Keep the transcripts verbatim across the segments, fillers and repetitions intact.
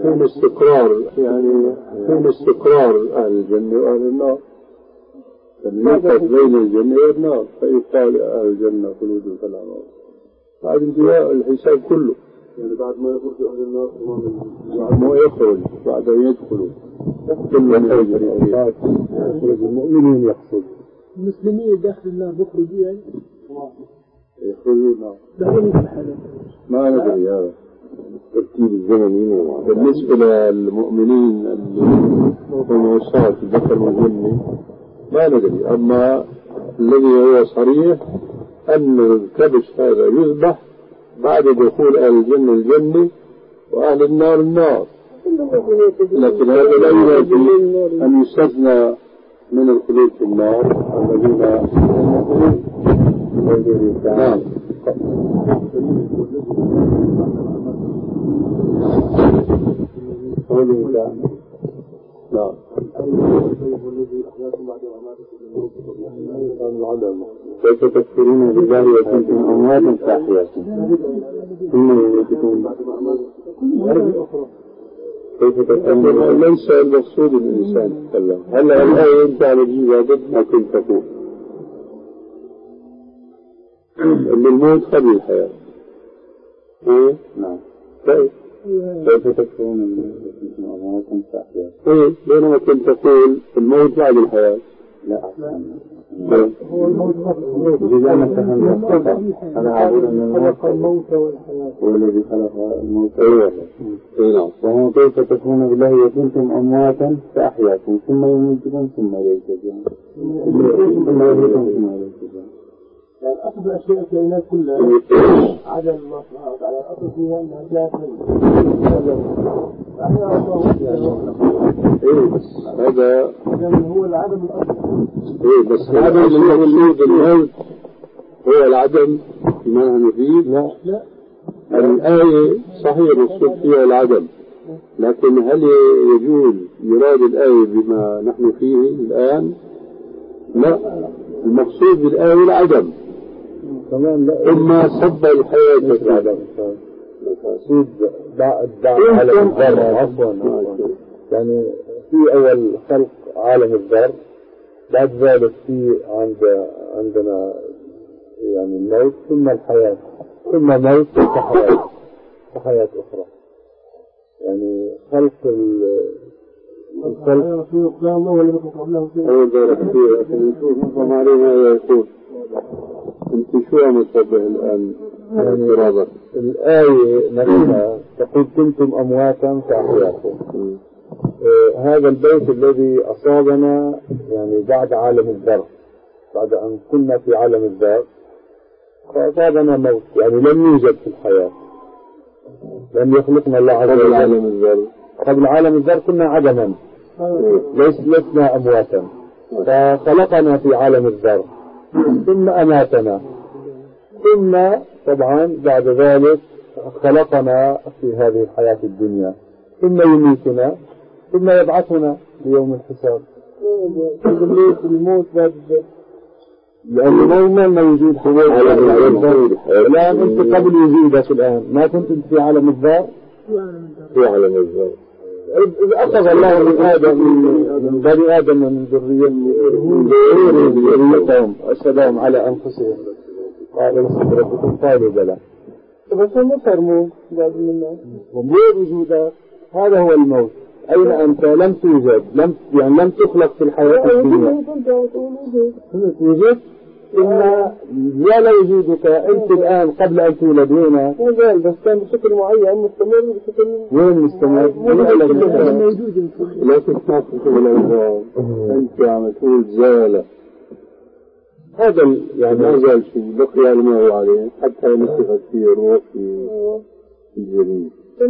حين استقرار يعني حين استقرار أهل الجنة وأهل النار، فنفرق بين الجنة والنار فيقال أهل الجنة خلود فلا موت بعد انتهاء الحساب كله، يعني بعد ما يخرج أهل النار بعد ما يخرج بعد أن يدخلوا يخرج المؤمنين يحصل المسلمين داخل النار بيخرجوا يعني يخرجوا النار ما ندري هذا الترتيب الزمني. بالنسبة للمؤمنين اللي هم وصلوا الذكر والجنة ما ندري، أما الذي هو صريح أن الكبش هذا يذبح بعد دخول أهل الجنة الجنة وأهل النار النار، لكن هذا لا ينافي أن يستثنى من الخلود في النار الذين نعم نعم كيف تكفرون بالله وكنتم أمواتا فأحياكم ثم يميتكم كيف تكفرون؟ ليس المقصود الإنسان يتكلم. هلا الآية أنت على الجواب ما كنت تقول أن الموت قبل الحياة. إيه نعم طيب كيف تكفرون بالله وكنتم أمواتا فأحياكم؟ إيه بينما كنت تقول الموت بعد الحياة. لا هو الموت إذا أنا فهمت أنا أقول أن الموت هو الذي خلق الموت. نعم. وهو كيف تكون بالله وكنتم أمواتا فأحياكم ثم يميتكم ثم إليه ترجعون ثم يميتكم ثم إليه ترجعون. يعني أصل الأشياء الكائنات كلها عدم الله سبحانه وتعالى أصل فيها أنها جاءت إيه بس هذا هو العدم الأصل. إيه بس العدم المقصود الموت هو العدم ما نحن فيه. لا لا الآية صحيح المقصود فيها العدم، لكن هل يجوز يراد الآية بما نحن فيه الآن؟ لا، المقصود بالآية العدم ثم صب الحياة في العدم. مقصود بعد عالم الذر عفوا يعني في أول خلق عالم الذر، بعد ذلك في عند عندنا يعني الموت ثم الحياة ثم موت وحياة وحياة أخرى. يعني خلق الخلق أول ذلك فيه عشان نشوف نفهم عليه ماذا يقول. أنت شو عم تشبه الآن اعتراضك؟ الآية نفسها تقول كنتم أمواتا فأحياكم. آه هذا البيت الذي أصابنا يعني بعد عالم الذر، بعد أن كنا في عالم الذر فأصابنا موت، يعني لم يوجد في الحياة، لم يخلقنا الله عز وجل. قبل عالم الذر قبل عالم الذر كنا عدما ليس لسنا أمواتا، فخلقنا في عالم الذر ثم أماتنا، ثم طبعا بعد ذلك خلقنا في هذه الحياة الدنيا، ثم يميتنا ثم يبعثنا ليوم الحساب. الموت بعد لأنه ما موجود في الآن. أنت قبل وجودك الآن ما كنت في عالم الذر. في عالم الذر إذا أخذ الله من آدم من بني آدم من ذريتهم أشهدهم على أنفسهم قال لست ربكم قالوا بلى، بس هم صاروا بعد منا وموت وجودك. هذا هو الموت. أين أنت؟ لم توجد، لم يعني لم تخلق في الحياة الدنيا. وجدت إما ولا وجودك أنت الآن قبل أن تولد هنا وزال، بس كان بشكل معين مستمر بشكل وين مستمر؟ لا تستطيع ولا أنت عم تقول زال، هذا يعني ما زال شيء بقي على ما هو عليه حتى نسخت فيه روح في الجليد.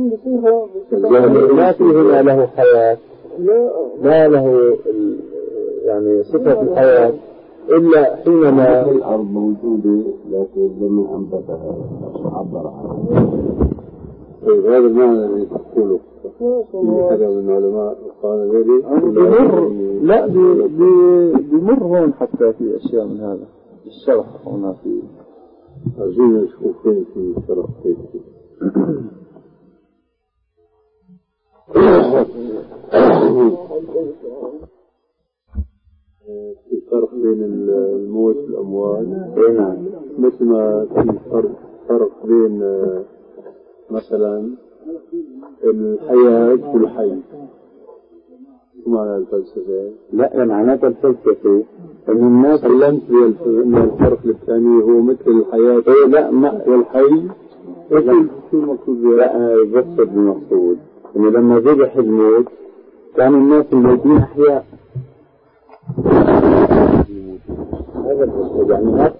ما في هنا له حياة، لا له يعني صفة الحياة إلا حينما الأرض موجودة لكن الزمن أنبتها عبر عنها. طيب هذا المعنى الذي تقوله في حدا من العلماء قال ذلك بمر لا بمر هون حتى في أشياء من هذا الشرح هنا في أرجونا نشوف فين في شرح كيف. في فرق بين الموت والأموات. نعم. مثل ما في فرق فرق بين مثلا الحياة والحي. شو معنى الفلسفة؟ لا، معناتها الفلسفة أن الناس سلمت بأن الفرق الثاني هو مثل الحياة. إيه لا ما والحي. لا. شو المقصود بها؟ لا بس المقصود إنه لما ذبح الموت كانوا الناس الموتين أحياء. هذا المقصود يعني. هذا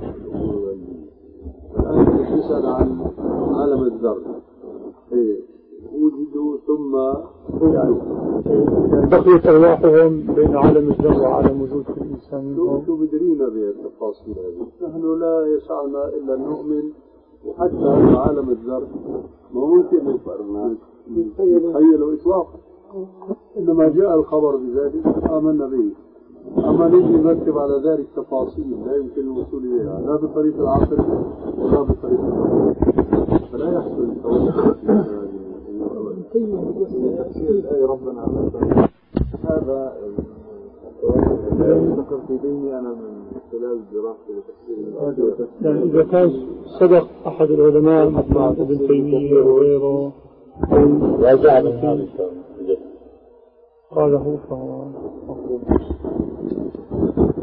الآن تسأل عن عالم الذر. إيه وجدوا ثم يعني بقيت أرواحهم بين عالم الذر وعالم وجود الإنسان. شو شو بدرينا بالتفاصيل هذه؟ نحن لا يسعنا إلا نؤمن، وحتى عالم الذر ما ممكن نتخيله إطلاقا، إنما جاء الخبر بذلك آمنا به. أما نجي نرتب على ذلك تفاصيل لا يمكن الوصول إليها لا بطريق العقل ولا بطريق العقل، فلا يحصل التوسل. ربنا هذا ذكر في ديني أنا من خلال دراستي وتفسير. يعني إذا كان صدق أحد العلماء مثل ابن تيمية وغيره رجع من هذا الشيء قاله فهو مفهوم.